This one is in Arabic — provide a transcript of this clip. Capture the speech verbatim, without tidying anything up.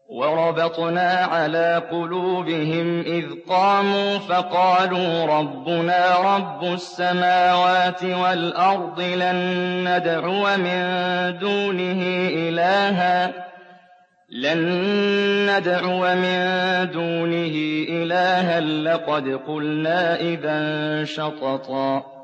وَرَبَطْنَا عَلَىٰ قُلُوبِهِمْ إِذْ قَامُوا فَقَالُوا رَبُّنَا رَبُّ السَّمَاوَاتِ وَالْأَرْضِ لَن نَّدْعُوَ مِن دُونِهِ إِلَٰهًا لَن ندعو من دونه إلها لقد قلنا إذا شططا